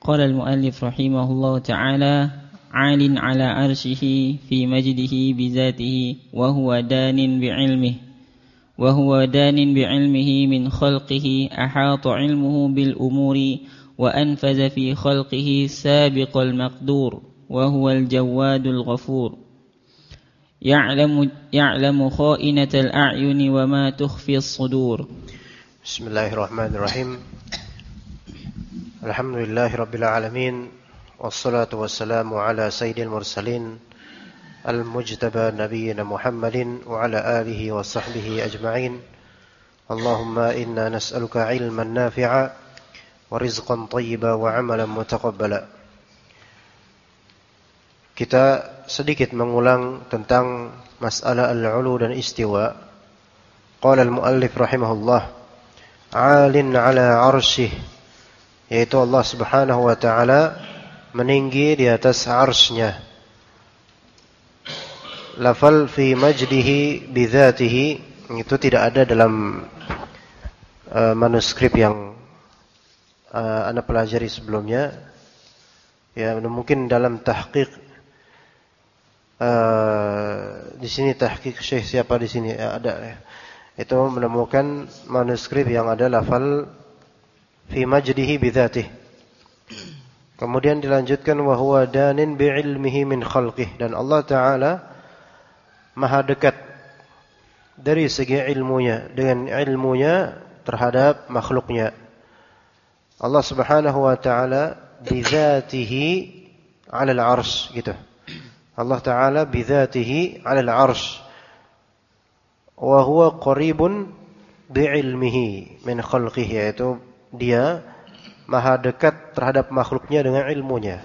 قال المؤلف رحمه الله تعالى: عال على عرشه في مجده بذاته وهو دان بعلمه من خلقه، أحاط علمه بالأمور وأنفذ في خلقه سابق المقدور، وهو الجواد الغفور، يعلم خائنة الأعين وما تخفي الصدور. بسم الله الرحمن الرحيم. الحمد لله رب العالمين، والصلاة والسلام على سيد المرسلين المجتبى نبينا محمد وعلى آله وصحبه أجمعين. اللهم إنا نسألك علما نافعا ورزقا طيبا وعملا متقبلا. Kita sedikit mengulang tentang masalah al-ulu dan istiwa. Qala al-muallif rahimahullah, 'alin 'ala 'arsyih, yaitu Allah Subhanahu wa taala meninggi di atas 'arsy-Nya. Lafal fi majdihi bidzatihi itu tidak ada dalam manuskrip yang Anda pelajari sebelumnya. Ya, mungkin dalam tahqiq di sini tahqiq Syekh siapa di sini ada ya. Itu menemukan manuskrip yang ada lafal fi majdihi bidzatihi. Kemudian dilanjutkan wa huwa danin bi'ilmihi min khalqihi, dan Allah taala maha dekat dari segi ilmunya, dengan ilmunya terhadap makhluknya. Allah Subhanahu wa taala bidzatihi 'ala al-'arsy gitu. Allah taala bidzatihi 'ala al-'arsy wa huwa qaribun bi'ilmihi min khalqihi, yaitu dia maha dekat terhadap makhluknya dengan ilmunya.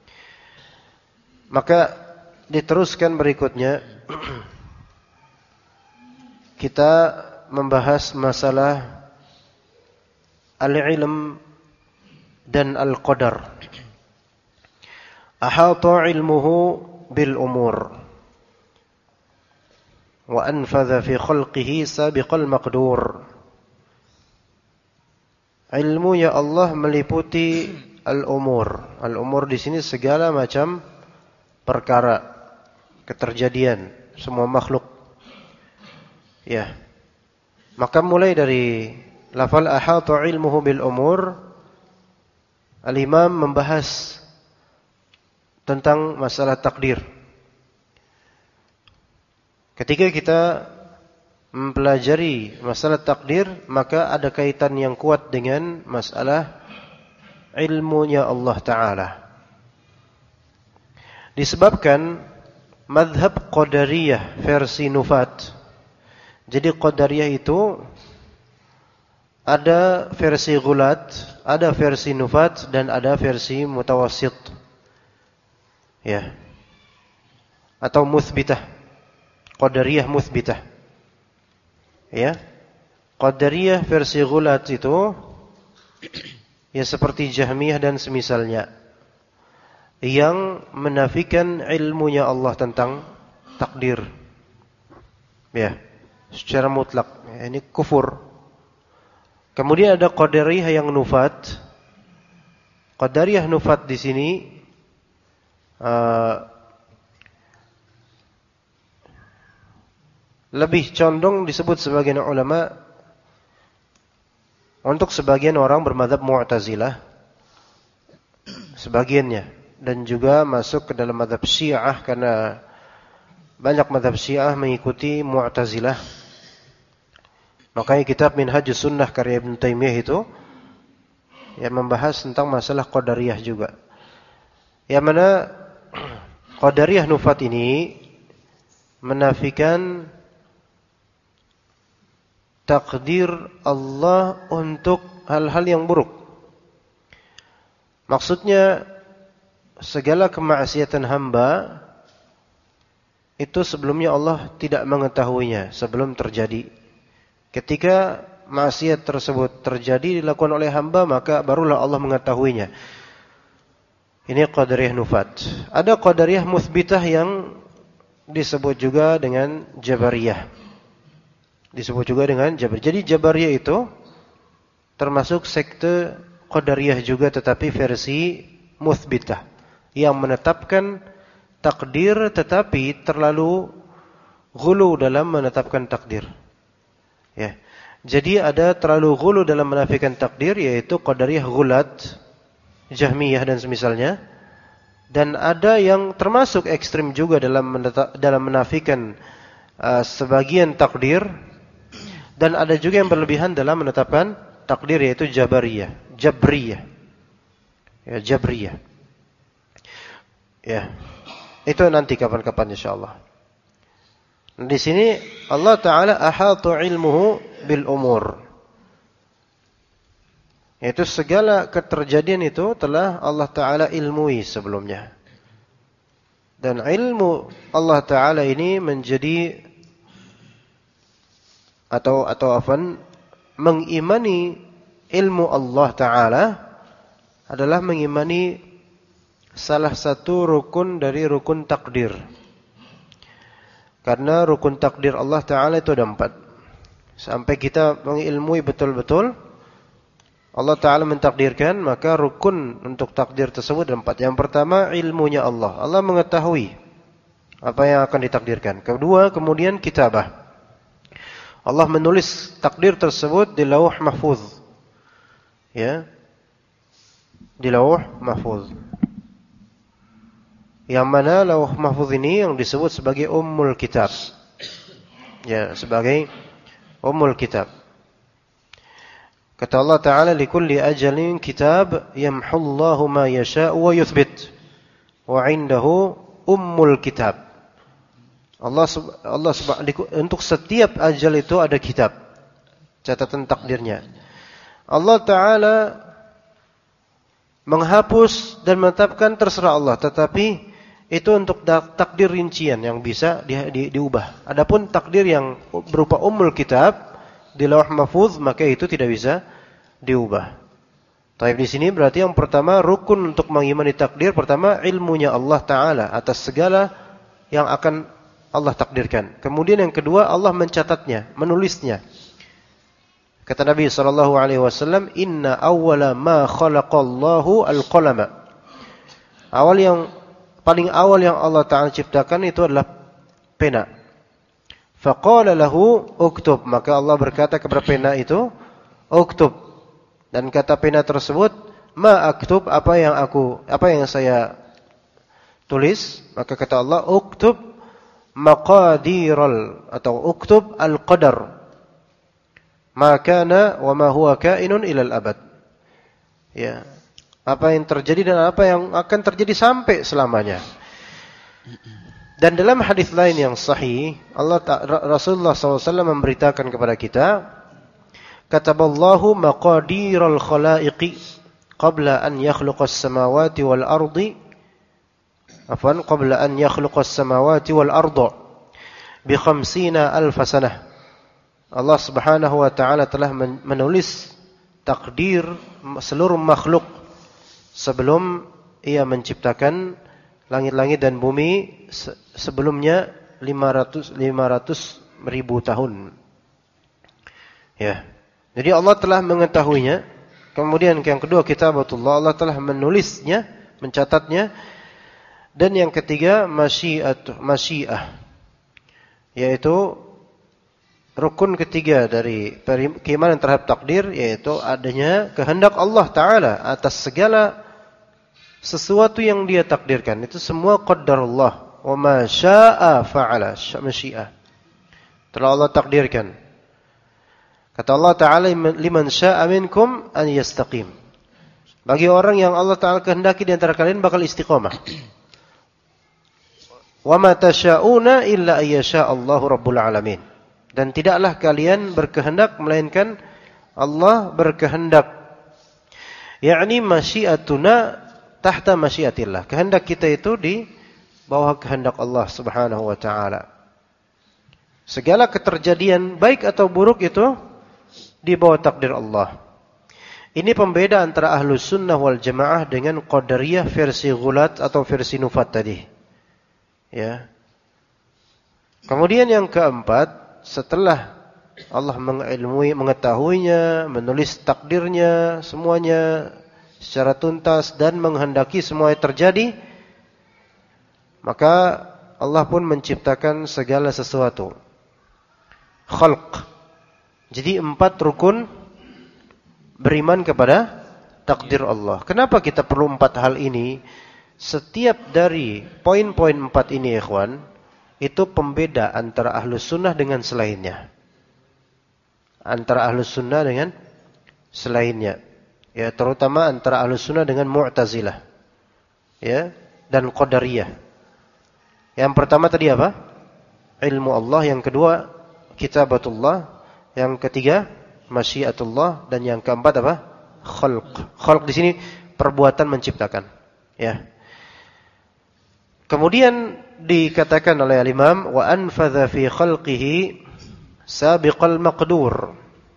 Maka diteruskan berikutnya kita membahas masalah al-ilm dan al-qadar. Ahata ilmuhu bil umur wa anfadha fi khalqihi sabiqal maqdur. Ilmunya Allah meliputi al-umur. Al-umur di sini segala macam perkara, keterjadian semua makhluk. Ya. Maka mulai dari lafal ahata ilmuhu bil umur, al-imam membahas tentang masalah takdir. Ketika kita mempelajari masalah takdir, maka ada kaitan yang kuat dengan masalah ilmunya Allah Ta'ala. Disebabkan madhab Qadariyah versi Nufat. Jadi Qadariyah itu ada versi Ghulat, ada versi Nufat, dan ada versi Mutawassit. Ya. Atau Muthbitah. Qadariyah Muthbitah. Ya. Qadariyah versi Ghulat itu ya seperti Jahmiyah dan semisalnya, yang menafikan ilmunya Allah tentang takdir. Ya, secara mutlak. Ya, ini kufur. Kemudian ada Qadariyah yang Nufat. Qadariyah Nufat di sini lebih condong disebut sebagian ulama untuk sebagian orang bermadzhab Mu'tazilah, sebagiannya, dan juga masuk ke dalam mazhab Syiah karena banyak mazhab Syiah mengikuti Mu'tazilah. Makanya kitab Minhajus Sunnah karya Ibnu Taimiyah itu yang membahas tentang masalah Qadariyah juga. Yang mana Qadariyah Nufat ini menafikan takdir Allah untuk hal-hal yang buruk. Maksudnya segala kemaksiatan hamba itu sebelumnya Allah tidak mengetahuinya sebelum terjadi. Ketika maksiat tersebut terjadi dilakukan oleh hamba, maka barulah Allah mengetahuinya. Ini Qadariyah Nufat. Ada Qadariyah Muthbitah yang disebut juga dengan Jabariyah. Disebut juga dengan Jabariyah. Jadi Jabariyah itu termasuk sekte Qadariyah juga tetapi versi muthbitah, yang menetapkan takdir tetapi terlalu ghulu dalam menetapkan takdir. Ya. Jadi ada terlalu ghulu dalam menafikan takdir, yaitu Qadariyah ghulat, Jahmiyah dan semisalnya. Dan ada yang termasuk ekstrim juga dalam menafikan sebagian takdir. Dan ada juga yang berlebihan dalam menetapkan takdir, yaitu Jabriyah. Ya, Jabriyah. Ya. Itu nanti kapan-kapan insyaallah. Di sini Allah Ta'ala ahatu ilmuhu bil umur. Yaitu segala keterjadian itu telah Allah Ta'ala ilmui sebelumnya. Dan ilmu Allah Ta'ala ini menjadi atau mengimani ilmu Allah Ta'ala adalah mengimani salah satu rukun dari rukun takdir. Karena rukun takdir Allah Ta'ala itu ada 4. Sampai kita mengilmui betul-betul Allah Ta'ala mentakdirkan, maka rukun untuk takdir tersebut ada 4. Yang pertama, ilmunya Allah. Allah mengetahui apa yang akan ditakdirkan. Kedua, kemudian kitabah. Allah menulis takdir tersebut di lauh mahfuz. Ya. Di lauh mahfuz. Yang mana lauh mahfuz ini yang disebut sebagai ummul kitab. Ya, sebagai ummul kitab. Kata Allah Ta'ala, likulli ajalin kitab yamhullahu ma yasha'u wa yuthbit. Wa indahu ummul kitab. Allah untuk setiap ajal itu ada kitab, catatan takdirnya. Allah Ta'ala menghapus dan menetapkan terserah Allah, tetapi itu untuk takdir rincian yang bisa diubah. Adapun takdir yang berupa ummul kitab di lauh mahfuz, maka itu tidak bisa diubah. Tapi di sini berarti yang pertama rukun untuk mengimani takdir, pertama ilmunya Allah Ta'ala atas segala yang akan Allah takdirkan. Kemudian yang kedua, Allah mencatatnya, menulisnya. Kata Nabi SAW, Inna awwala ma khalaqallahu al-qalama. Paling awal yang Allah Ta'ala ciptakan itu adalah pena. Faqala lahu uktub. Maka Allah berkata kepada pena itu, uktub. Dan kata pena tersebut, ma aktub, apa yang saya tulis. Maka kata Allah, uktub maqadiral, atau uktub al-qadar. Ma kana wa ma huwa kainun ilal abad. Ya. Apa yang terjadi dan apa yang akan terjadi sampai selamanya. Dan dalam hadis lain yang sahih, Rasulullah SAW memberitakan kepada kita, kataballahu maqadiral khalaiqi qabla an yakhluqas samawati wal ardi. Qabla an yakhluqas samawati wal arda bi 50,000 sanah. Allah Subhanahu wa taala telah menulis takdir seluruh makhluk sebelum ia menciptakan langit-langit dan bumi, sebelumnya 500 ribu tahun. Ya. Jadi Allah telah mengetahuinya. Kemudian yang kedua, kitabatullah, Allah telah menulisnya, mencatatnya. Dan yang ketiga, masyiah, yaitu rukun ketiga dari keimanan terhadap takdir, yaitu adanya kehendak Allah Ta'ala atas segala sesuatu yang dia takdirkan. Itu semua qaddarullah. Wa ma syaa fa'ala, masyiah. Telah Allah takdirkan. Kata Allah Ta'ala, liman syaa minkum an yastaqim. Bagi orang yang Allah Ta'ala kehendaki di antara kalian bakal istiqamah. Wa ma tasyauna illa ayyasha Allahu rabbul alamin. Dan tidaklah kalian berkehendak melainkan Allah berkehendak. Yakni masyiatuna tahta masyiatillah. Kehendak kita itu di bawah kehendak Allah Subhanahu wa taala. Segala keterjadian baik atau buruk itu di bawah takdir Allah. Ini pembeda antara Ahlus Sunnah wal Jamaah dengan Qadariyah versi Ghulat atau versi Nufat tadi. Ya. Kemudian yang keempat, setelah Allah mengetahuinya, menulis takdirnya, semuanya secara tuntas dan menghendaki semuanya terjadi, maka Allah pun menciptakan segala sesuatu. Khalq. Jadi 4 rukun beriman kepada takdir Allah. Kenapa kita perlu 4 hal ini? Setiap dari poin-poin 4 ini, ikhwan, itu pembeda antara ahlus sunnah dengan selainnya. Antara ahlus sunnah dengan selainnya. Ya, terutama antara ahlus sunnah dengan Mu'tazilah. Ya, dan Qadariyah. Yang pertama tadi apa? Ilmu Allah. Yang kedua, kitabatullah. Yang ketiga, masyiatullah. Dan yang keempat apa? Khalq. Khalq di sini perbuatan menciptakan. Ya. Kemudian dikatakan oleh al-Imam wa anfadha fi khalqihi sabiqal maqdur.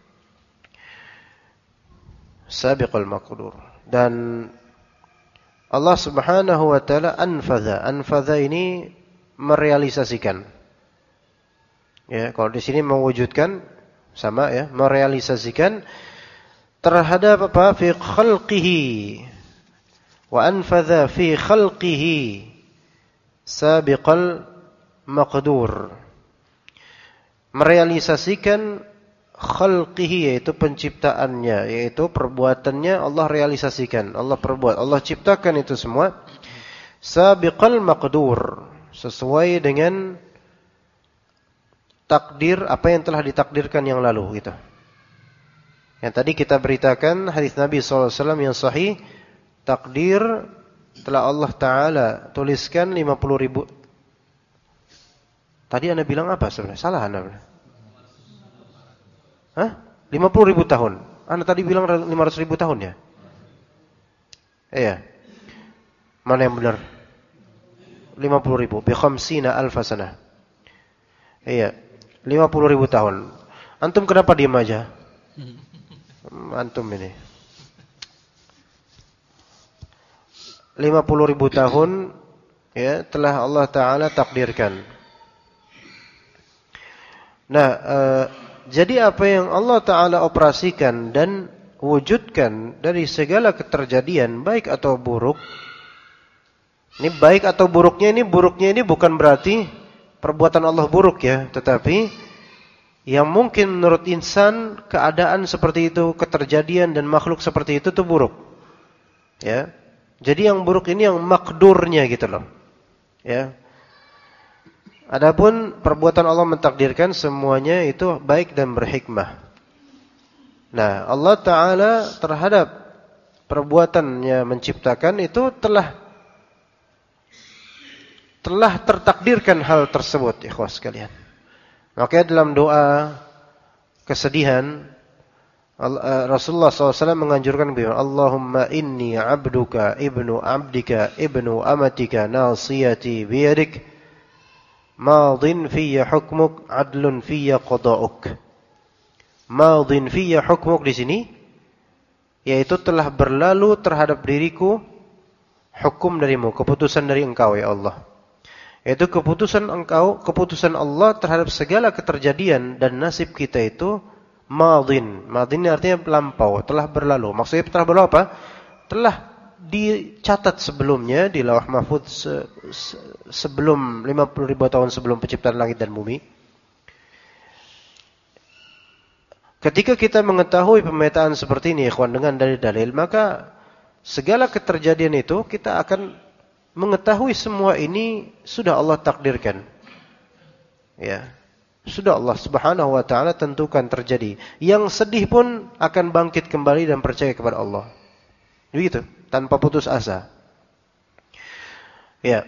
Sabiqal maqdur. Dan Allah Subhanahu wa taala anfadha. Anfadha ini merealisasikan. Ya, kalau di sini mewujudkan sama ya, merealisasikan terhadap apa? Fi khalqihi. Wa anfadha fi khalqihi sabiqal maqdur. Merealisasikan khalqihi, yaitu penciptaannya, yaitu perbuatannya Allah realisasikan, Allah perbuat, Allah ciptakan itu semua. Sabiqal maqdur, sesuai dengan takdir apa yang telah ditakdirkan yang lalu gitu. Yang tadi kita beritakan hadis Nabi SAW yang sahih, takdir telah Allah Ta'ala tuliskan 50.000. Tadi Anda bilang apa sebenarnya? Salah Anda. Hah? 50.000 tahun. Anda tadi bilang 500.000 tahun ya? Iya. Mana yang benar? 50.000. Bi khamsina alfa sanah. Iya. 50.000 tahun. Antum kenapa diam aja? Antum ini. 50.000 tahun ya telah Allah Ta'ala takdirkan. Nah, jadi apa yang Allah Ta'ala operasikan dan wujudkan dari segala keterjadian baik atau buruk, ini baik atau buruknya ini bukan berarti perbuatan Allah buruk ya, tetapi yang mungkin menurut insan keadaan seperti itu, keterjadian dan makhluk seperti itu buruk. Ya. Jadi yang buruk ini yang makdurnya gitu loh. Ya. Adapun perbuatan Allah mentakdirkan semuanya itu baik dan berhikmah. Nah, Allah Ta'ala terhadap perbuatannya menciptakan itu telah tertakdirkan hal tersebut, ikhwas sekalian. Makanya dalam doa kesedihan Rasulullah SAW menganjurkan beliau, Allahumma inni abduka ibnu abdika ibnu amatika nasiyati biyadik madin fiyya hukmuk adlun fiyya qada'uk. Madin fiyya hukmuk di sini yaitu telah berlalu terhadap diriku hukum darimu, keputusan dari engkau ya Allah. Yaitu keputusan engkau, keputusan Allah terhadap segala keterjadian dan nasib kita itu madin. Madin artinya lampau, telah berlalu. Maksudnya telah berlalu apa? Telah dicatat sebelumnya di Lauh Mahfuz sebelum 50.000 tahun sebelum penciptaan langit dan bumi. Ketika kita mengetahui pemetaan seperti ini, ikhwan, dengan dalil-dalil, maka segala keterjadian itu kita akan mengetahui semua ini sudah Allah takdirkan. Ya. Sudah Allah Subhanahu wa taala tentukan terjadi. Yang sedih pun akan bangkit kembali dan percaya kepada Allah. Begitu, tanpa putus asa. Ya.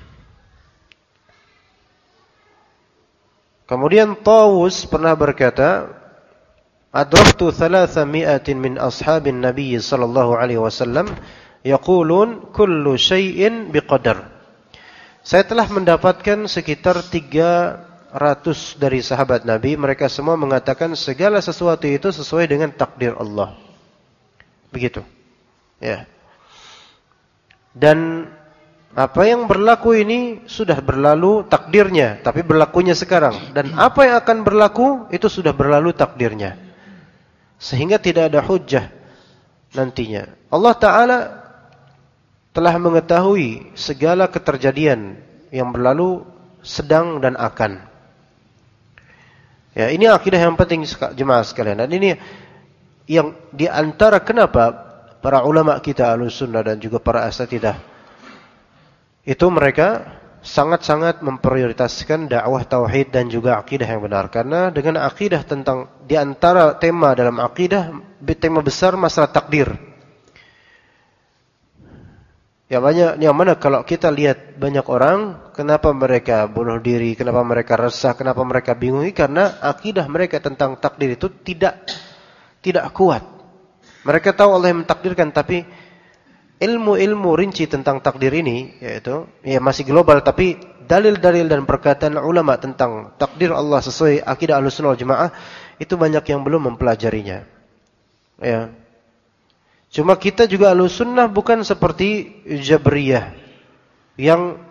Kemudian Tawus pernah berkata, "Adraktu 300 min ashabin Nabi sallallahu alaihi wasallam yaqulun kullu syai'in biqadar." Saya telah mendapatkan sekitar 300 dari sahabat Nabi, mereka semua mengatakan segala sesuatu itu sesuai dengan takdir Allah. Begitu. Ya. Dan Apa yang berlaku ini sudah berlalu takdirnya, tapi berlakunya sekarang. Dan apa yang akan berlaku itu sudah berlalu takdirnya. Sehingga tidak ada hujjah nantinya. Allah Ta'ala telah mengetahui segala keterjadian yang berlalu, sedang dan akan. Ya, ini akidah yang penting jemaah sekalian. Dan ini yang diantara kenapa para ulama kita Ahlussunnah dan juga para asatidzah itu mereka sangat-sangat memprioritaskan dakwah tauhid dan juga akidah yang benar. Karena dengan akidah tentang diantara tema dalam akidah, tema besar masalah takdir. Yang mana kalau kita lihat banyak orang, kenapa mereka bunuh diri, kenapa mereka resah, kenapa mereka bingung, karena akidah mereka tentang takdir itu tidak kuat. Mereka tahu Allah yang mentakdirkan, tapi ilmu-ilmu rinci tentang takdir ini, yaitu masih global, tapi dalil-dalil dan perkataan ulama tentang takdir Allah sesuai akidah Ahlussunnah wal Jamaah itu banyak yang belum mempelajarinya. Ya. Cuma kita juga Ahlussunnah bukan seperti Jabriyah yang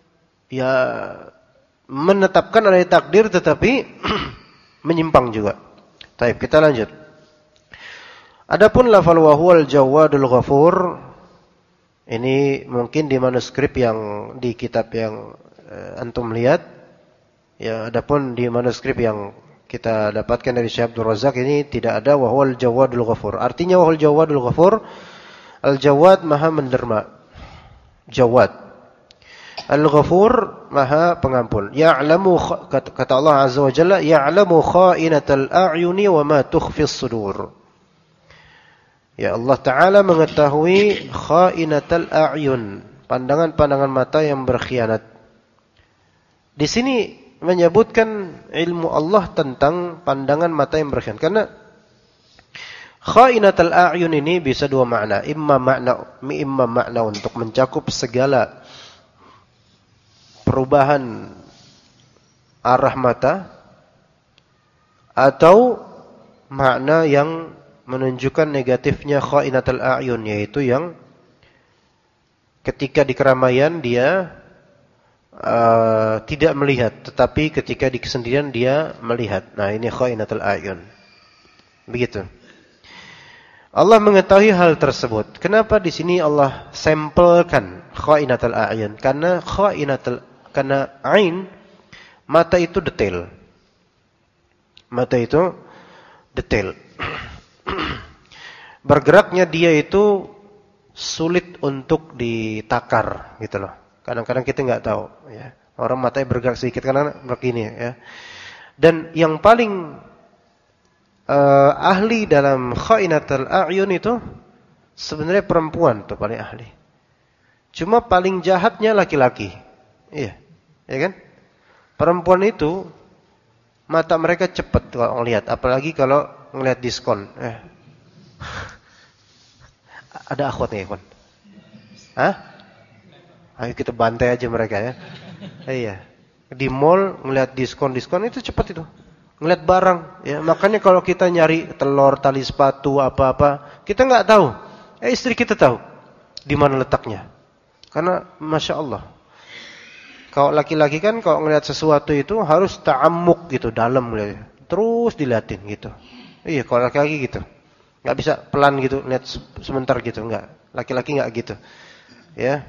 menetapkan ada takdir tetapi menyimpang juga. Baik, kita lanjut. Adapun lafal wa huwal Jawadul Ghafur, ini mungkin di manuskrip yang di kitab yang antum lihat. Ya, adapun di manuskrip yang kita dapatkan dari Syekh Abdul Razak ini tidak ada wa huwal Jawadul Ghafur. Artinya wa huwal Jawadul Ghafur, Al-Jawad Maha menderma. Jawad. Al-Ghafur Maha pengampun. Ya'lamu, kata Allah Azza wa Jalla, ya'lamu kha'inatal a'yuni wa ma tukhfis sudur. Ya, Allah Ta'ala mengetahui kha'inatal a'yun, pandangan-pandangan mata yang berkhianat. Di sini menyebutkan ilmu Allah tentang pandangan mata yang berkhianat. Karena kha'inatal a'yun ini bisa dua makna. Imma makna untuk mencakup segala perubahan arah mata, atau makna yang menunjukkan negatifnya kha'inatul a'yun, yaitu yang ketika di keramaian dia tidak melihat, tetapi ketika di kesendirian dia melihat. Nah, ini kha'inatul a'yun. Begitu. Allah mengetahui hal tersebut. Kenapa di sini Allah sampelkan kha'inatul a'yun? Karena ain, mata itu detail. Mata itu detail. Bergeraknya dia itu sulit untuk ditakar, gitu loh. Kadang-kadang kita nggak tahu, ya. Orang matanya bergerak sedikit karena begini, ya. Dan yang paling ahli dalam kha'inatul a'yun itu sebenarnya perempuan tuh paling ahli. Cuma paling jahatnya laki-laki. Iya, ya kan? Perempuan itu mata mereka cepat kalau ngelihat, apalagi kalau ngelihat diskon. Ada akhwat nih, ikhwan. Hah? Ayo kita bantai aja mereka, ya. Iya. Di mall ngelihat diskon itu cepat itu. Ngelihat barang, ya. Makanya kalau kita nyari telur, tali sepatu, apa-apa, kita nggak tahu. Istri kita tahu di mana letaknya. Karena Masya Allah. Kalau laki-laki kan kalau ngelihat sesuatu itu harus ta'ammuk gitu, dalam ngeliatnya. Terus dilihatin gitu. Iya, kalau laki-laki gitu. Nggak bisa pelan gitu, lihat sebentar gitu, enggak. Laki-laki nggak gitu. Ya.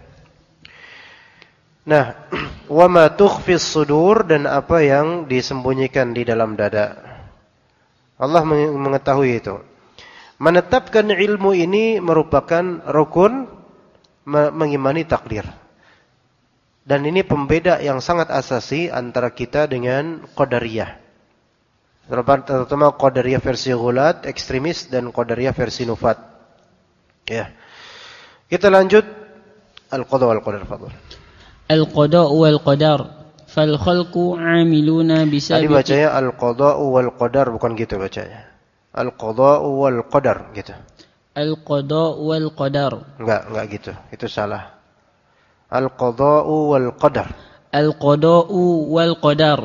Nah, wa ma tukhfis sudur, dan apa yang disembunyikan di dalam dada. Allah mengetahui itu. Menetapkan ilmu ini merupakan rukun mengimani takdir. Dan ini pembeda yang sangat asasi antara kita dengan Qadariyah. Terutama Qadariyah versi Ghulat, ekstremis, dan Qadariyah versi Nufat. Ya. Kita lanjut Al-Qada wal Qadar, fadhil. Al-Qada wal Qadar fal khalqu 'amiluna bisabiqi. Tadi bacanya Al-Qada wal Qadar, bukan gitu bacanya. Al-Qada wal Qadar gitu. Al-Qada wal Qadar. Enggak gitu. Itu salah. Al-Qada wal Qadar. Al-Qada wal Qadar.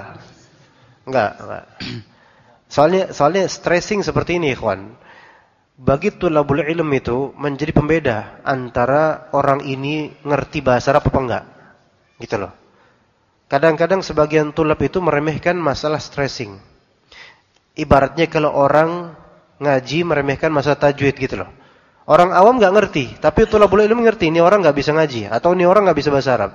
Enggak. Soalnya stressing seperti ini, ikhwan. bagi tulabul ilm itu menjadi pembeda antara orang ini ngerti bahasa Arab apa enggak. Gitu loh. Kadang-kadang sebagian tulab itu meremehkan masalah stressing. Ibaratnya kalau orang ngaji meremehkan masalah tajwid gitu loh. Orang awam enggak ngerti, tapi tulabul ilm ngerti, ini orang enggak bisa ngaji atau ini orang enggak bisa bahasa Arab.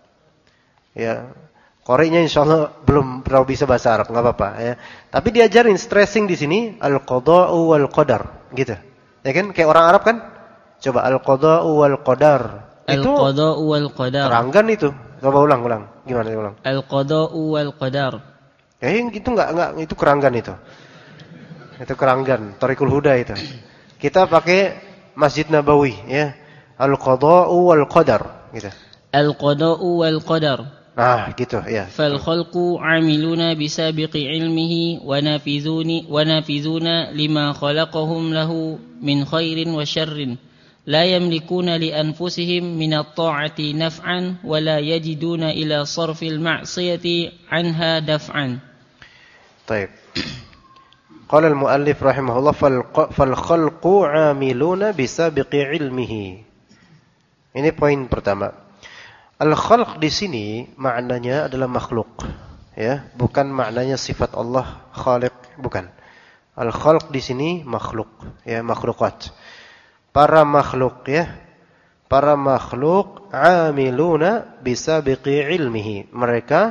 Ya, Qori'nya insyaallah belum pernah bisa bahasa Arab, enggak apa-apa ya. Tapi diajarin stressing di sini al-qada'u wal qadar, gitu. Ya kan? Kayak orang Arab kan? Coba al-qada'u wal qadar. Itu al-qada'u wal qadar. Keranggan itu. Coba ulang. Gimana ulang? Al-qada'u wal qadar. Itu enggak itu keranggan itu. Itu keranggan, Thariqul Huda itu. Kita pakai Masjid Nabawi ya. Al-qada'u wal qadar, gitu. Al-qada'u wal qadar. Nah, gitu ya. Fal khalqu 'amiluna bisabiqi ilmihi wa nafizuna lima khalaqahum lahu min khairin wa syarrin. La yamlikuna li anfusihim min at-ta'ati naf'an wa la yajiduna ila sarfil ma'siyati 'anha daf'an. Baik. Qala al-muallif rahimahullah fal khalqu 'amiluna bisabiqi ilmihi. Ini poin pertama. Al-khalq di sini maknanya adalah makhluk, ya, bukan maknanya sifat Allah khaliq, bukan. Al-khalq di sini makhluk, ya, makhlukat. Para makhluk, ya. Para makhluk amiluna bisabiqi ilmihi. Mereka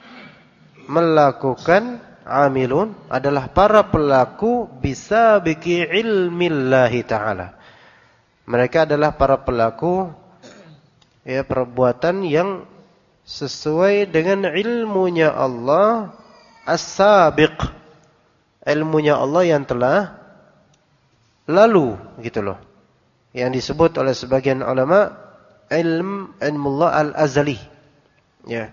melakukan amilun adalah para pelaku bisabiqi ilmillahi ta'ala. Mereka adalah para pelaku ya perbuatan yang sesuai dengan ilmunya Allah as-sabiq, ilmunya Allah yang telah lalu, gitu loh, yang disebut oleh sebagian ulama ilmullah al-azali, ya.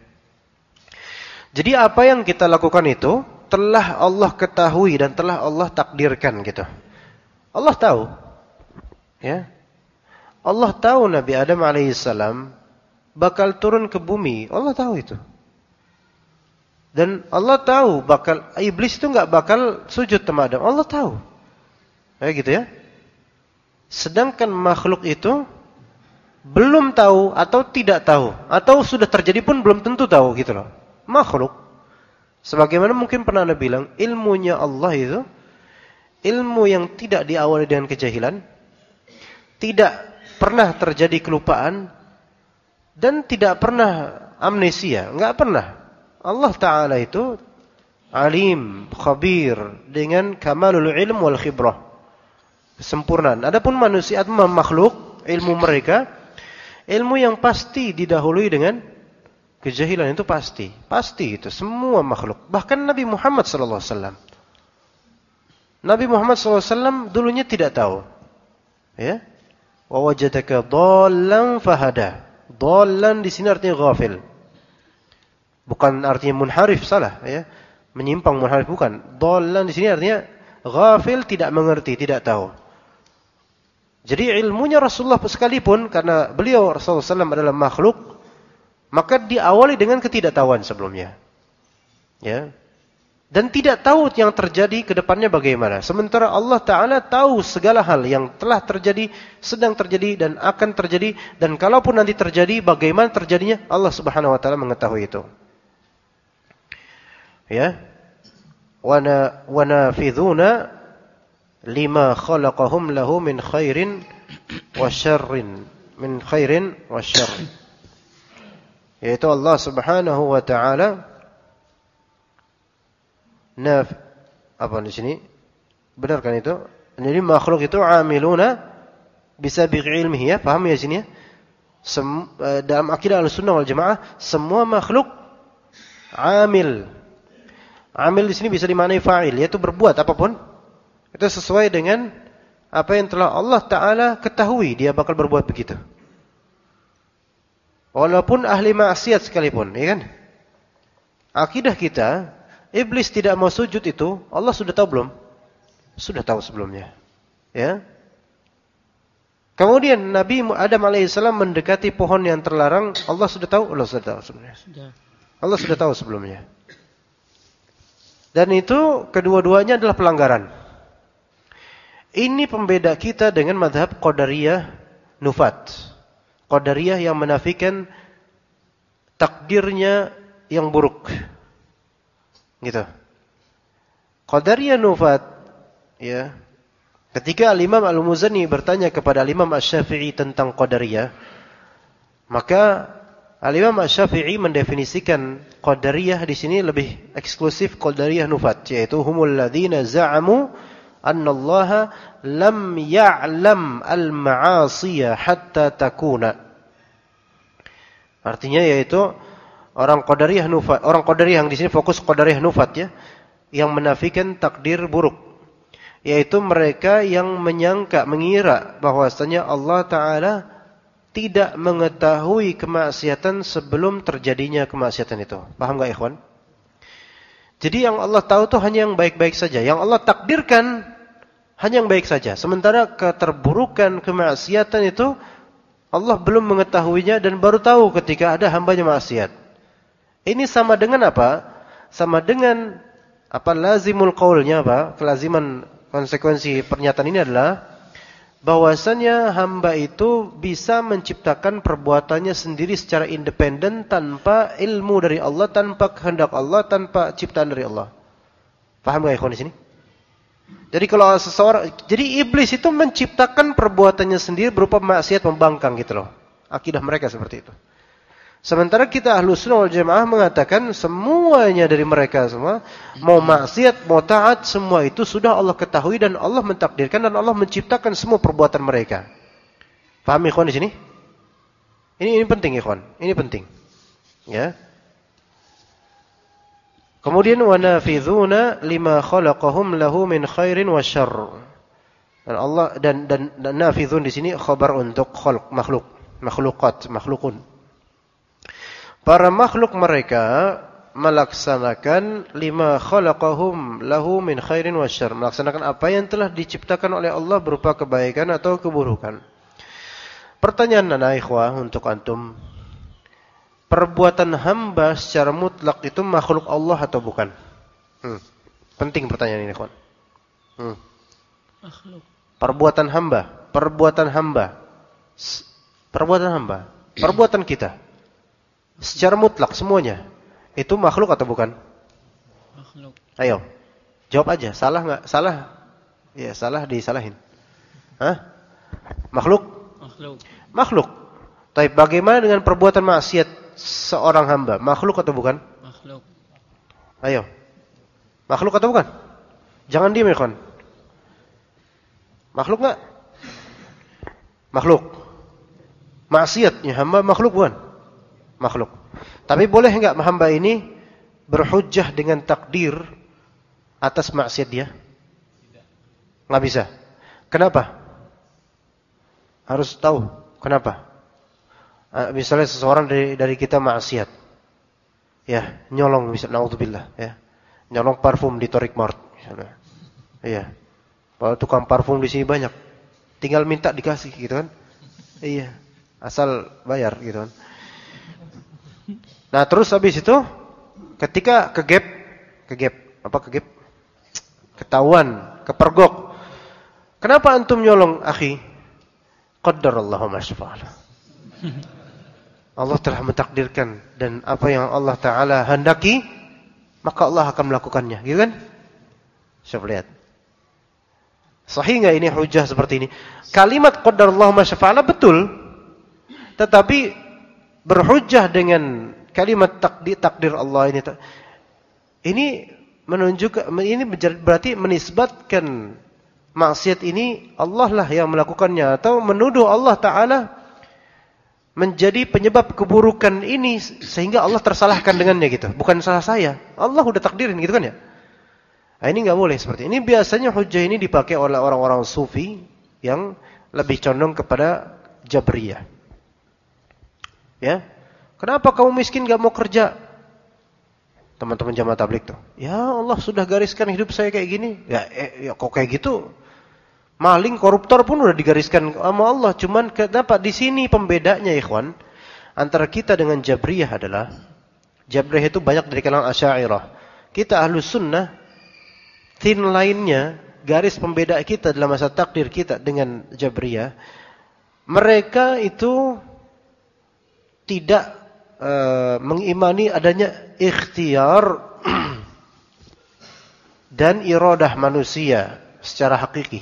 Jadi apa yang kita lakukan itu telah Allah ketahui dan telah Allah takdirkan, gitu. Allah tahu, ya. Allah tahu Nabi Adam alaihissalam bakal turun ke bumi. Allah tahu itu. Dan Allah tahu bakal iblis itu enggak bakal sujud sama Adam. Allah tahu. Kayak gitu ya. Sedangkan makhluk itu belum tahu atau tidak tahu atau sudah terjadi pun belum tentu tahu, gitu loh. Makhluk. Sebagaimana mungkin pernah Anda bilang, ilmunya Allah itu ilmu yang tidak diawali dengan kejahilan, tidak pernah terjadi kelupaan dan tidak pernah amnesia, enggak pernah. Allah Ta'ala itu alim, khabir dengan kamalul ilm wal khibrah, kesempurnaan. Adapun manusia atau makhluk, ilmu mereka ilmu yang pasti didahului dengan kejahilan, itu pasti itu semua makhluk. Bahkan Nabi Muhammad sallallahu alaihi wasallam, Nabi Muhammad sallallahu alaihi wasallam dulunya tidak tahu, ya. Wa wajadaka dhallan fahada. Dhallan di sini artinya ghafil. Bukan artinya munharif, salah, ya. Menyimpang, munharif bukan. Dhallan di sini artinya ghafil, tidak mengerti, tidak tahu. Jadi ilmunya Rasulullah sekalipun karena beliau Rasulullah SAW adalah makhluk, maka diawali dengan ketidaktahuan sebelumnya. Ya. Dan tidak tahu yang terjadi ke depannya bagaimana. Sementara Allah Ta'ala tahu segala hal yang telah terjadi, sedang terjadi, dan akan terjadi. Dan kalaupun nanti terjadi, bagaimana terjadinya, Allah Subhanahu Wa Ta'ala mengetahui itu. Ya. Wa nafidhuna lima khalaqahum lahu min khairin wa syarrin. Min khairin wa syarrin. Yaitu Allah Subhanahu Wa Ta'ala apa di sini? Benar kan itu? Jadi makhluk itu amiluna bisabiqi ilmihi, ya, paham ya sini ya? Dalam akidah Ahlussunnah wal Jamaah semua makhluk amil. Amil di sini bisa dimaknai fa'il, yaitu berbuat apapun itu sesuai dengan apa yang telah Allah Ta'ala ketahui dia bakal berbuat begitu. Walaupun ahli maksiat sekalipun, ya kan? Akidah kita, iblis tidak mau sujud itu, Allah sudah tahu belum? Sudah tahu sebelumnya. Ya. Kemudian Nabi Adam alaihissalam mendekati pohon yang terlarang, Allah sudah tahu? Allah sudah tahu sebelumnya. Allah sudah tahu sebelumnya. Dan itu kedua-duanya adalah pelanggaran. Ini pembeda kita dengan mazhab Qadariyah Nufat. Qadariyah yang menafikan takdirnya yang buruk. Gitu. Qadariyah Nufat, ya. Ketika Al-Imam Al-Muzani bertanya kepada Al-Imam Asy-Syafi'i tentang Qadariyah, maka Al-Imam Asy-Syafi'i mendefinisikan Qadariyah di sini lebih eksklusif Qadariyah Nufat, yaitu humul ladzina za'amu anna Allah lam ya'lam al-ma'asiya hatta takuna. Artinya yaitu orang Qadariyah Nufat, orang Qadariyah yang di sini fokus Qadariyah Nufat, ya, yang menafikan takdir buruk, yaitu mereka yang mengira bahwasanya Allah Ta'ala tidak mengetahui kemaksiatan sebelum terjadinya kemaksiatan itu. Paham enggak, ikhwan? Jadi yang Allah tahu itu hanya yang baik-baik saja. Yang Allah takdirkan hanya yang baik saja. Sementara keterburukan kemaksiatan itu Allah belum mengetahuinya dan baru tahu ketika ada hambanya maksiat. Ini sama dengan apa? Sama dengan apa lazimul qaulnya, apa? Kelaziman konsekuensi pernyataan ini adalah bahwasanya hamba itu bisa menciptakan perbuatannya sendiri secara independen tanpa ilmu dari Allah, tanpa kehendak Allah, tanpa ciptaan dari Allah. Paham enggak ikhwan di sini? Jadi kalau seseorang, jadi iblis itu menciptakan perbuatannya sendiri berupa maksiat membangkang gitu loh. Akidah mereka seperti itu. Sementara kita Ahlus Sunnah wal Jamaah mengatakan semuanya dari mereka semua, mau maksiat, mau taat, semua itu sudah Allah ketahui dan Allah mentakdirkan dan Allah menciptakan semua perbuatan mereka. Paham ikhwan di sini? Ini penting ikhwan, ini penting. Ya. Kemudian wa nafidhuna lima khalaqahum lahu min khairin wa syarr. Dan Allah dan nafidhun di sini khabar untuk khalq, makhlukun. Para makhluk mereka melaksanakan lima khalaqahum lahu min khairin wa syarr, melaksanakan apa yang telah diciptakan oleh Allah berupa kebaikan atau keburukan. Pertanyaan anak ikhwah untuk antum, perbuatan hamba secara mutlak itu makhluk Allah atau bukan? Penting pertanyaan ini, kawan. Makhluk. Perbuatan kita secara mutlak semuanya itu makhluk atau bukan? Makhluk. Ayo, jawab aja. Salah nggak? Salah. Ya, salah disalahin. Hah? Makhluk? Makhluk. Tapi bagaimana dengan perbuatan maksiat seorang hamba? Makhluk atau bukan? Makhluk. Ayo. Makhluk atau bukan? Jangan diam ya, kawan. Makhluk enggak? Makhluk. Maksiatnya hamba makhluk bukan? Makhluk. Tapi boleh enggak hamba ini berhujjah dengan takdir atas maksiat dia? Tidak. Enggak bisa. Kenapa? Harus tahu kenapa. Misalnya seseorang dari kita maksiat. Ya, nyolong misalnya, naudzubillah, ya. Nyolong parfum di Torik Mart misalnya. Iya. Kalau tukang parfum di sini banyak. Tinggal minta dikasih gitu kan. Iya. Asal bayar gitu kan. Nah, terus habis itu ketika kegep, ketahuan, kepergok. Kenapa antum nyolong, akhi? Qaddarallahu ma syafa'ala. Allah telah mentakdirkan dan apa yang Allah Ta'ala hendaki, maka Allah akan melakukannya, gitu kan? Coba lihat. Sahih enggak ini hujah seperti ini? Kalimat qaddarallahu ma syafa'ala betul. Tetapi berhujjah dengan kalimat takdir Allah ini menunjukkan, ini berarti menisbatkan maksiat ini Allah lah yang melakukannya, atau menuduh Allah Ta'ala menjadi penyebab keburukan ini sehingga Allah tersalahkan dengannya gitu. Bukan salah saya, Allah udah takdirin gitu kan ya. Nah, ini enggak boleh seperti ini. Biasanya hujjah ini dipakai oleh orang-orang sufi yang lebih condong kepada Jabriyah. Ya. Kenapa kamu miskin enggak mau kerja? Teman-teman jamaah tabligh tuh. Ya Allah sudah gariskan hidup saya kayak gini. Ya kok kayak gitu? Maling, koruptor pun udah digariskan sama Allah. Cuman kenapa di sini pembedanya, ikhwan, antara kita dengan Jabriyah adalah Jabriyah itu banyak dari kalangan Asy'ariyah. Kita Ahlus Sunnah thin lainnya garis pembeda kita dalam masalah takdir kita dengan Jabriyah, mereka itu tidak mengimani adanya ikhtiar dan iradah manusia secara hakiki.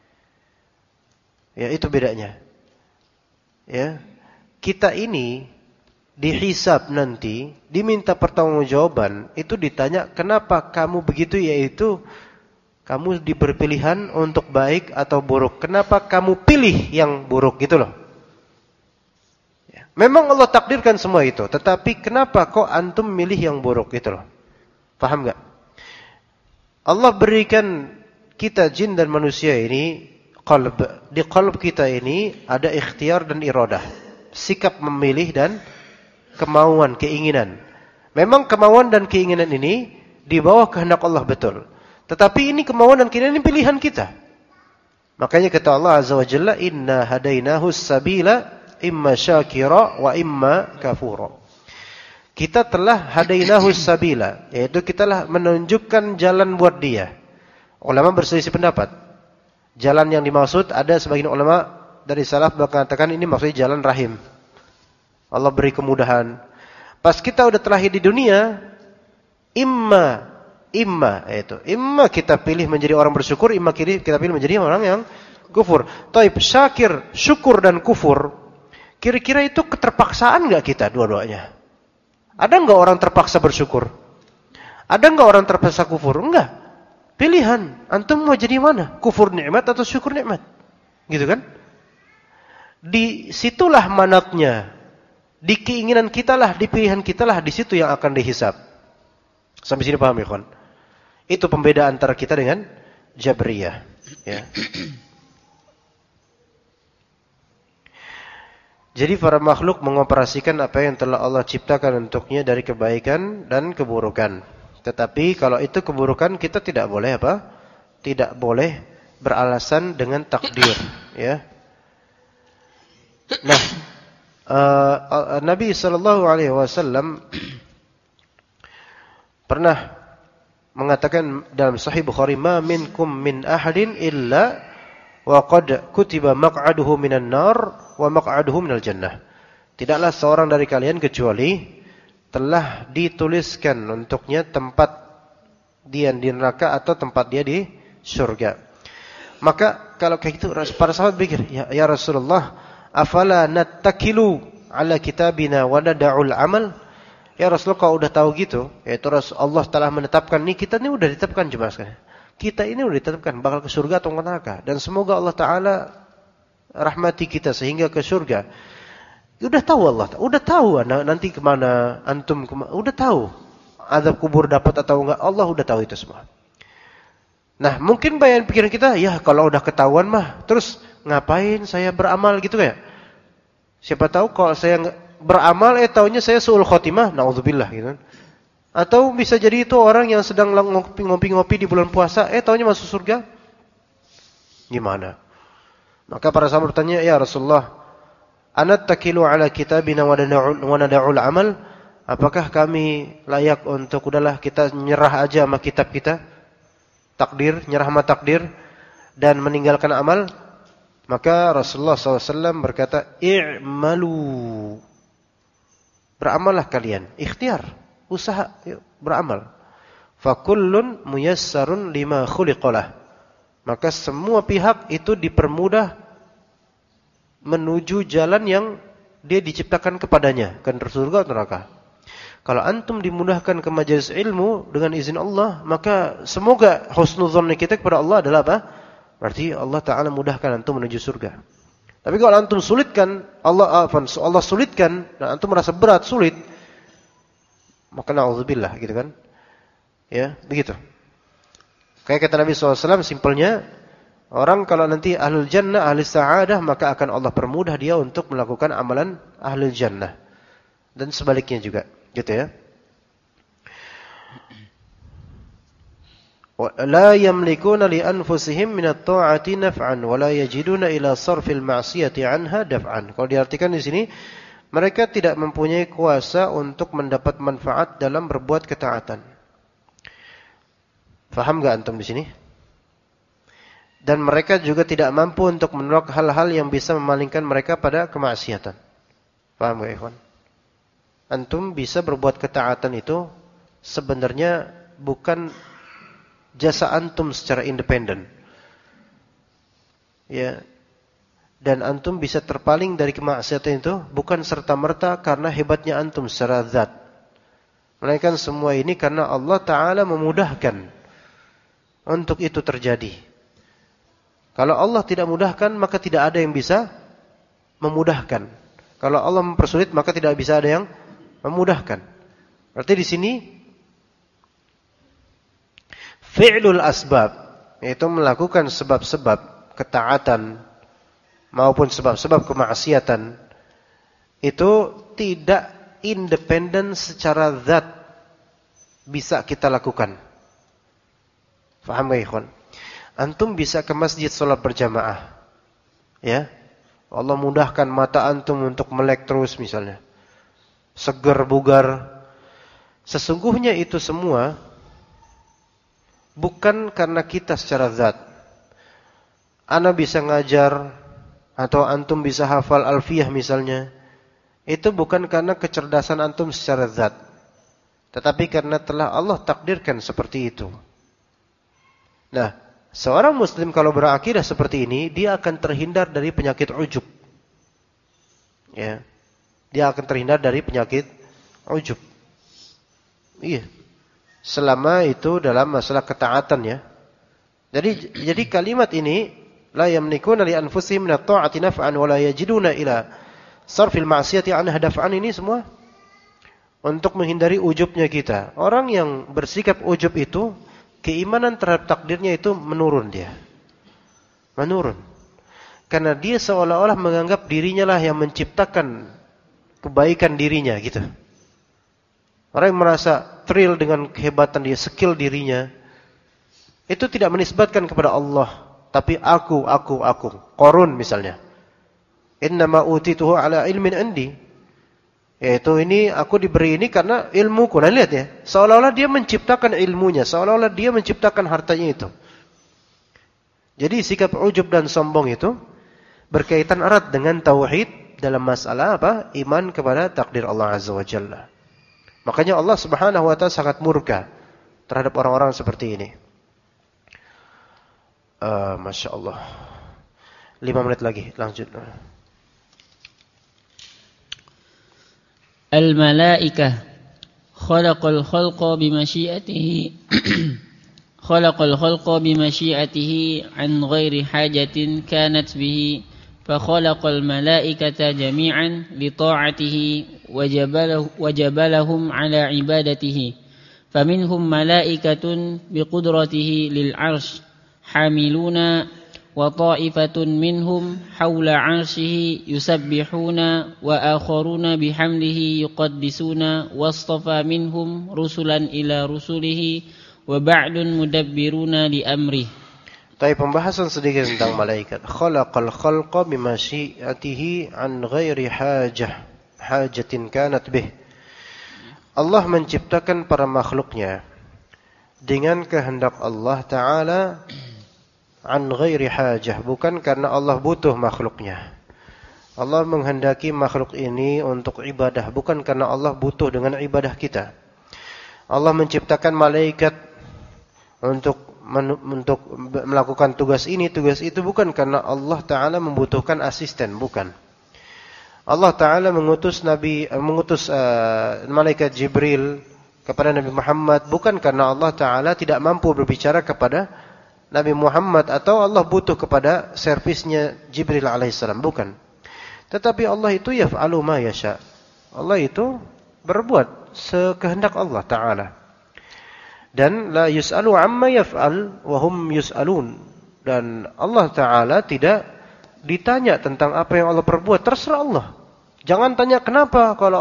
Ya, itu bedanya. Ya. Kita ini dihisab nanti, diminta pertanggungjawaban, itu ditanya kenapa kamu begitu, yaitu kamu diberi pilihan untuk baik atau buruk. Kenapa kamu pilih yang buruk gitu loh. Ya. Memang Allah takdirkan semua itu, tetapi kenapa kok antum milih yang buruk gitu loh. Paham enggak? Allah berikan kita jin dan manusia ini qalb. Di qalb kita ini ada ikhtiar dan iradah. Sikap memilih dan kemauan, keinginan. Memang kemauan dan keinginan ini di bawah kehendak Allah betul. Tetapi ini kemauan dan keinginan ini pilihan kita. Makanya kata Allah Azza wa Jalla, "Inna hadainahu sabila imma syakira wa imma kafura." Kita telah hadainahu sabila, yaitu kita telah menunjukkan jalan buat dia. Ulama berselisih pendapat. Jalan yang dimaksud, ada sebagian ulama dari salaf mengatakan ini maksudnya jalan rahim. Allah beri kemudahan. Pas kita udah terlahir di dunia, imma kita pilih menjadi orang bersyukur, imma kita pilih menjadi orang yang kufur. Taib, syakir, syukur dan kufur. Kira-kira itu keterpaksaan enggak kita dua-duanya? Ada enggak orang terpaksa bersyukur? Ada enggak orang terpaksa kufur? Enggak. Pilihan. Antum mau jadi mana? Kufur nikmat atau syukur nikmat? Gitu kan? Di situlah manatnya. Di keinginan kita lah, di pilihan kita lah, di situ yang akan dihisab. Sampai sini paham ya, kawan? Itu pembedaan antara kita dengan Jabriyah. Ya. Jadi para makhluk mengoperasikan apa yang telah Allah ciptakan untuknya dari kebaikan dan keburukan. Tetapi kalau itu keburukan, kita tidak boleh apa? Tidak boleh beralasan dengan takdir. Ya. Nah, Nabi SAW pernah mengatakan dalam Sahih Bukhari, "Ma minkum min ahadin illa wa qad kutiba maq'aduhu minan nar wa maq'aduhu minal jannah." Tidaklah seorang dari kalian kecuali telah dituliskan untuknya tempat dia di neraka atau tempat dia di surga. Maka kalau kayak gitu para sahabat pikir, ya Rasulullah, afala nattakilu ala kitabina wa nada'ul amal? Ya Rasulullah, kalau udah tahu gitu, yaitu Allah telah menetapkan nih, kita ini udah ditetapkan jemaah sekalian. Kita ini udah ditetapkan bakal ke surga atau ke neraka, dan semoga Allah Taala rahmati kita sehingga ke surga. Udah tahu Allah, udah tahu nanti kemana, antum kemana, udah tahu azab kubur dapat atau enggak, Allah udah tahu itu semua. Nah, mungkin bayangan pikiran kita, ya kalau udah ketahuan mah, terus ngapain saya beramal gitu kayak? Siapa tahu kalau saya beramal, taunya saya su'ul khotimah, naudzubillah gitu. Atau bisa jadi itu orang yang sedang ngopi-ngopi di bulan puasa, taunya masuk surga. Gimana? Maka para sahabat bertanya, ya Rasulullah, anattakilu ala kitabina wa nada'ul amal? Apakah kami layak untuk udahlah kita nyerah aja sama kitab kita? Takdir, nyerah sama takdir dan meninggalkan amal? Maka Rasulullah SAW berkata, i'malu. Beramallah kalian, ikhtiar, usaha, yuk, beramal. Fakullun muyassarun lima khuliqalah. Maka semua pihak itu dipermudah menuju jalan yang dia diciptakan kepadanya, ke surga atau neraka. Kalau antum dimudahkan ke majelis ilmu dengan izin Allah, maka semoga husnuzon kita kepada Allah adalah apa? Berarti Allah Ta'ala mudahkan antum menuju surga. Tapi kalau antum sulitkan, Allah sulitkan, dan antum merasa berat, sulit, maka na'udzubillah, gitu kan? Ya, begitu. Kayak kata Nabi SAW, simpelnya, orang kalau nanti ahlul jannah, ahli sa'adah, maka akan Allah permudah dia untuk melakukan amalan ahlul jannah. Dan sebaliknya juga, gitu ya. La yamlikuna li anfusihim min at-ta'ati naf'an wa la yajiduna ila sarfil ma'siyati anha daf'an. Kalau diartikan di sini, mereka tidak mempunyai kuasa untuk mendapat manfaat dalam berbuat ketaatan. Faham enggak antum di sini? Dan mereka juga tidak mampu untuk menolak hal-hal yang bisa memalingkan mereka pada kemaksiatan. Paham gak ikhwan? Antum bisa berbuat ketaatan itu sebenarnya bukan jasa antum secara independen. Ya. Dan antum bisa terpaling dari kemaksiatan itu bukan serta-merta karena hebatnya antum secara zat. Melainkan semua ini karena Allah Ta'ala memudahkan untuk itu terjadi. Kalau Allah tidak mudahkan, maka tidak ada yang bisa memudahkan. Kalau Allah mempersulit, maka tidak bisa ada yang memudahkan. Berarti di sini fi'lul asbab, yaitu melakukan sebab-sebab ketaatan maupun sebab-sebab kemaksiatan, itu tidak independen secara zat bisa kita lakukan. Faham gak ikhwan? Antum bisa ke masjid sholat berjamaah. Ya. Allah mudahkan mata antum untuk melek terus misalnya. Seger, bugar. Sesungguhnya itu semua bukan karena kita secara zat. Ana bisa ngajar atau antum bisa hafal alfiyah misalnya. Itu bukan karena kecerdasan antum secara zat. Tetapi karena telah Allah takdirkan seperti itu. Nah, seorang muslim kalau berakidah seperti ini, dia akan terhindar dari penyakit ujub. Ya. Dia akan terhindar dari penyakit ujub. Iya. Selama itu dalam masalah ketaatan ya. Jadi kalimat ini la yamlikuna li anfusihim min at-ta'ati naf'an wa la yajiduna ila sarfil ma'siyati anha daf'an, ini semua untuk menghindari ujubnya kita. Orang yang bersikap ujub itu keimanan terhadap takdirnya itu menurun dia. Menurun. Karena dia seolah-olah menganggap dirinya lah yang menciptakan kebaikan dirinya gitu. Orang yang merasa thrill dengan kehebatan dia, skill dirinya, itu tidak menisbatkan kepada Allah, tapi aku. Qarun misalnya. Innama utituhu ala ilmin indi. Yaitu ini aku diberi ini karena ilmuku. Nah lihat ya, seolah-olah dia menciptakan ilmunya, seolah-olah dia menciptakan hartanya itu. Jadi sikap ujub dan sombong itu berkaitan erat dengan tauhid dalam masalah apa? Iman kepada takdir Allah Azza wa Jalla. Makanya Allah Subhanahu wa taala sangat murka terhadap orang-orang seperti ini. Masya Allah. 5 menit lagi, lanjut. الملائكة خلق الخلق بمشيئته عن غير حاجة كانت به فخلق الملائكة جميعا لطاعته وجبلهم على عبادته فمنهم ملائكة بقدرته للعرش حاملون وطائفة منهم حول عرشه يسبحون وآخرون بحمده يقدسون واصطفى منهم رسلا إلى رسله وبعد مدبرون لأمره. Tapi pembahasan sedikit tentang malaikat. Khalaqal khalqa bimasyiatihi an ghairi hajatin kanat bih. Allah menciptakan para makhluknya dengan kehendak Allah Ta'ala an ghairi hajah, bukan karena Allah butuh makhluknya. Allah menghendaki makhluk ini untuk ibadah, bukan karena Allah butuh dengan ibadah kita. Allah menciptakan malaikat untuk melakukan tugas ini, tugas itu, bukan karena Allah Ta'ala membutuhkan asisten, bukan. Allah Ta'ala mengutus malaikat Jibril kepada Nabi Muhammad, bukan karena Allah Ta'ala tidak mampu berbicara kepada Nabi Muhammad atau Allah butuh kepada servisnya Jibril alaihissalam, bukan. Tetapi Allah itu yaf'alu ma yasha. Allah itu berbuat sekehendak Allah Ta'ala. Dan la yus'alu amma yaf'al wa hum yus'alun. Dan Allah Ta'ala tidak ditanya tentang apa yang Allah perbuat, terserah Allah. Jangan tanya kenapa kalau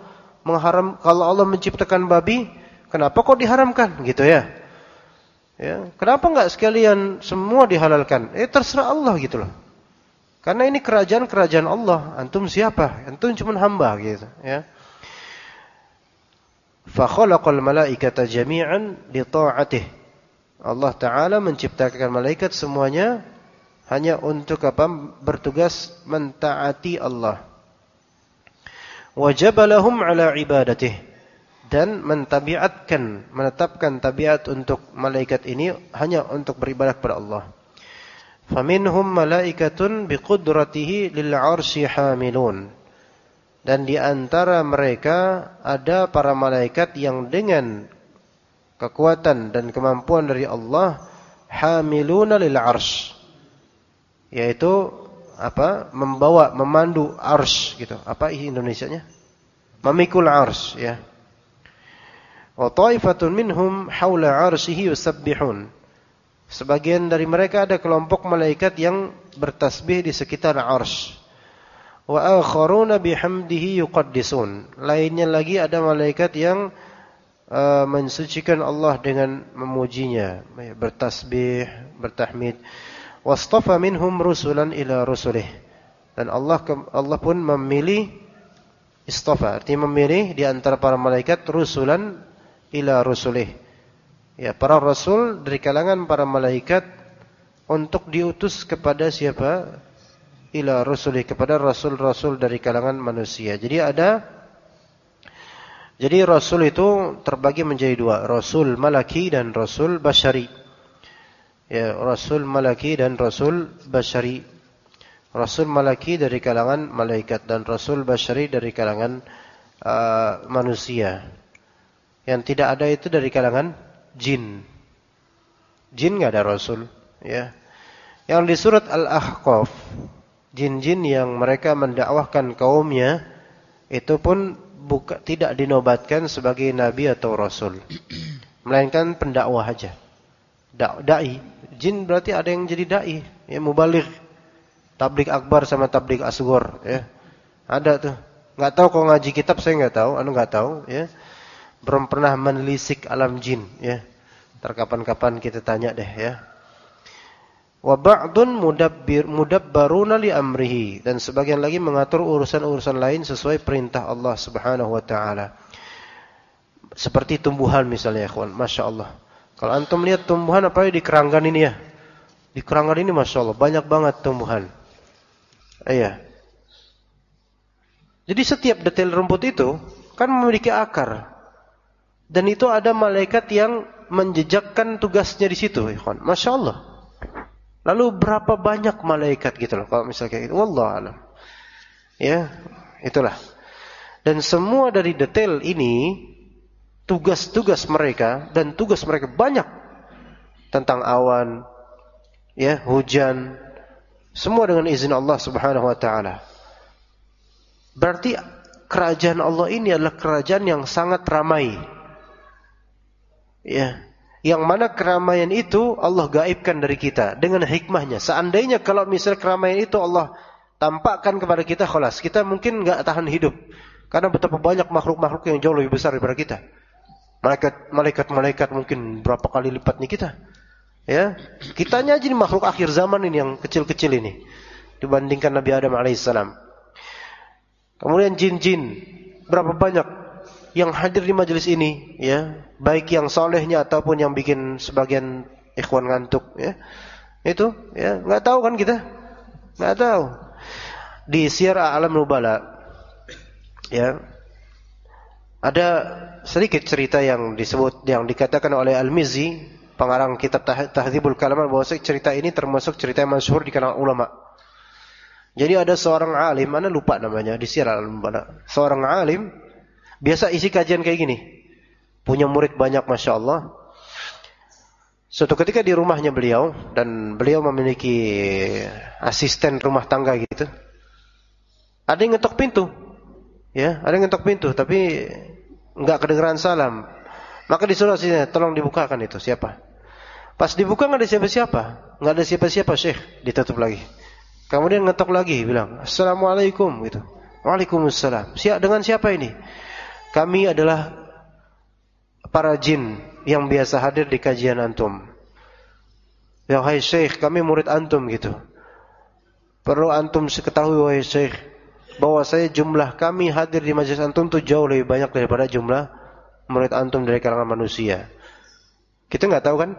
Allah menciptakan babi, kenapa kok diharamkan gitu ya. Ya, kenapa enggak sekalian semua dihalalkan? Terserah Allah gitu loh. Karena ini kerajaan Allah. Antum siapa? Antum cuma hamba gitu, ya. Fa khalaqal malaikata jami'an li ta'atihi. Allah Ta'ala menciptakan malaikat semuanya hanya untuk apa? Bertugas mentaati Allah. Wajabalahum ala ibadatih. Dan menetapkan tabiat untuk malaikat ini hanya untuk beribadah kepada Allah. Faminhum malaikatun biqudratihi lil 'arsy hamilun. Dan di antara mereka ada para malaikat yang dengan kekuatan dan kemampuan dari Allah hamiluna lil 'arsy. Yaitu apa? Memandu arsy gitu. Apa Indonesianya? Memikul arsy ya. Wa ta'ifatun minhum haula 'arsyihi yusabbihun. Sebagian dari mereka ada kelompok malaikat yang bertasbih di sekitar arsy. Wa akharuna bihamdihi yuqaddisun. Lainnya lagi ada malaikat yang mensucikan Allah dengan memujinya, bertasbih, bertahmid. Wastafa minhum rusulan ila rusulih. Dan Allah pun memilih istafa, artinya memilih di antara para malaikat rusulan ila rusulih. Ya, para rasul dari kalangan para malaikat untuk diutus kepada siapa? Ila rusulih, kepada rasul-rasul dari kalangan manusia. Jadi rasul itu terbagi menjadi dua, rasul malaki dan rasul basyari. Ya, rasul malaki dan rasul basyari. Rasul malaki dari kalangan malaikat dan rasul basyari dari kalangan manusia. Yang tidak ada itu dari kalangan jin. Jin enggak ada rasul, ya. Yang di surat Al-Ahqaf, jin-jin yang mereka mendakwahkan kaumnya itu pun tidak dinobatkan sebagai nabi atau rasul, melainkan pendakwah aja. Dai. Jin berarti ada yang jadi dai, ya, mubaligh. Tabligh akbar sama tabligh asghar, ya. Ada tuh. Enggak tahu kalau ngaji kitab, saya enggak tahu, enggak tahu, ya. Belum pernah menelisik alam jin, ya. Ntar kapan-kapan kita tanya deh, ya. Wa ba'dun mudabbaruna li amrihi, dan sebagian lagi mengatur urusan-urusan lain sesuai perintah Allah Subhanahu wa taala. Seperti tumbuhan misalnya, ya kawan, masyaallah. Kalau antum lihat tumbuhan apa di keranggan ini ya. Di keranggan ini masyaallah banyak banget tumbuhan. Iya. Jadi setiap detail rumput itu kan memiliki akar. Dan itu ada malaikat yang menjejakkan tugasnya di situ, ikhwan. Masya Allah. Lalu berapa banyak malaikat gitu loh, kalau misalnya kayak gitu. Wallahu a'lam. Ya, itulah. Dan semua dari detail ini, tugas-tugas mereka, dan tugas mereka banyak. Tentang awan, ya, hujan. Semua dengan izin Allah Subhanahu wa ta'ala. Berarti kerajaan Allah ini adalah kerajaan yang sangat ramai. Ya, yang mana keramaian itu Allah gaibkan dari kita dengan hikmahnya. Seandainya kalau misalnya keramaian itu Allah tampakkan kepada kita, khalas, kita mungkin enggak tahan hidup. Karena betapa banyak makhluk-makhluk yang jauh lebih besar daripada kita. Malaikat mungkin berapa kali lipatnya kita. Ya, kitanya aja ini makhluk akhir zaman ini yang kecil-kecil ini dibandingkan Nabi Adam alaihissalam. Kemudian jin-jin berapa banyak yang hadir di majelis ini, ya, baik yang solehnya ataupun yang bikin sebagian ikhwan ngantuk, ya. Itu, ya, enggak tahu kan kita? Enggak tahu. Di Syiar A'lam Nubala, ya, ada sedikit cerita yang dikatakan oleh Al-Mizzi, pengarang kitab Tahdzibul Kalam, bahwa cerita ini termasuk cerita yang masyhur di kalangan ulama. Jadi ada seorang alim, mana lupa namanya, di Syiar A'lam Nubala. Seorang alim biasa isi kajian kayak gini. Punya murid banyak, Masya Allah. Suatu ketika di rumahnya beliau, dan beliau memiliki asisten rumah tangga gitu. Ada yang ngetok pintu. Ya, ada yang ngetok pintu, tapi enggak kedengeran salam. Maka disuruh sini, tolong dibukakan itu, siapa? Pas dibuka enggak ada siapa-siapa. Enggak ada siapa-siapa, Syekh. Ditutup lagi. Kemudian ngetok lagi, bilang, Assalamualaikum, gitu. Waalaikumsalam. Dengan siapa ini? Kami adalah para jin yang biasa hadir di kajian antum. Ya, wahai Syekh, kami murid antum gitu. Perlu antum ketahui, wahai Syekh, bahwa jumlah kami hadir di majelis antum itu jauh lebih banyak daripada jumlah murid antum dari kalangan manusia. Kita enggak tahu kan?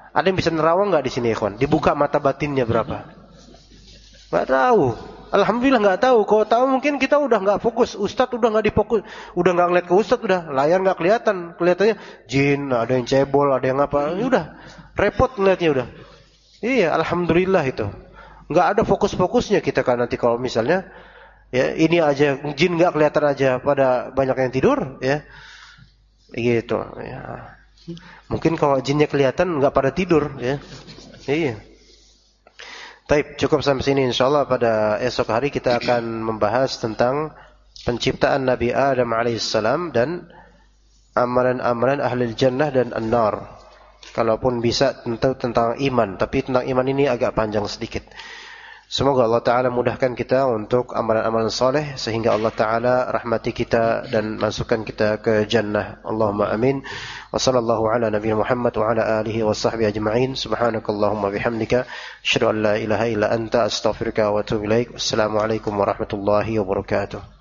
Ada yang bisa nerawang nggak di sini, ikhwan? Dibuka mata batinnya berapa? Nggak tahu. Alhamdulillah nggak tahu. Kalau tahu mungkin kita udah nggak fokus. Ustadz udah nggak difokus, udah nggak ngeliat ke ustadz, udah layar nggak kelihatan. Kelihatannya jin, ada yang cebol, ada yang apa. Ini udah repot ngeliatnya udah. Iya, alhamdulillah itu. Nggak ada fokus-fokusnya kita kan nanti kalau misalnya ya ini aja jin nggak kelihatan aja pada banyak yang tidur ya. Gitu ya. Mungkin kalau jinnya kelihatan nggak pada tidur ya. Iya. Baik, cukup sampai sini insyaallah. Pada esok hari kita akan membahas tentang penciptaan Nabi Adam alaihissalam dan amalan-amalan ahli jannah dan an-nar. Kalaupun bisa tentu tentang iman, tapi tentang iman ini agak panjang sedikit. Semoga Allah Ta'ala mudahkan kita untuk amalan-amalan saleh sehingga Allah Ta'ala rahmati kita dan masukkan kita ke jannah. Allahumma amin. Wa sallallahu ala nabiyina Muhammad wa ala alihi wa sahbihi ajma'in. Subhanakallahumma bihamdika asyhadu an la ilaha illa anta astaghfiruka wa atubu ilaik. Wassalamualaikum warahmatullahi wabarakatuh.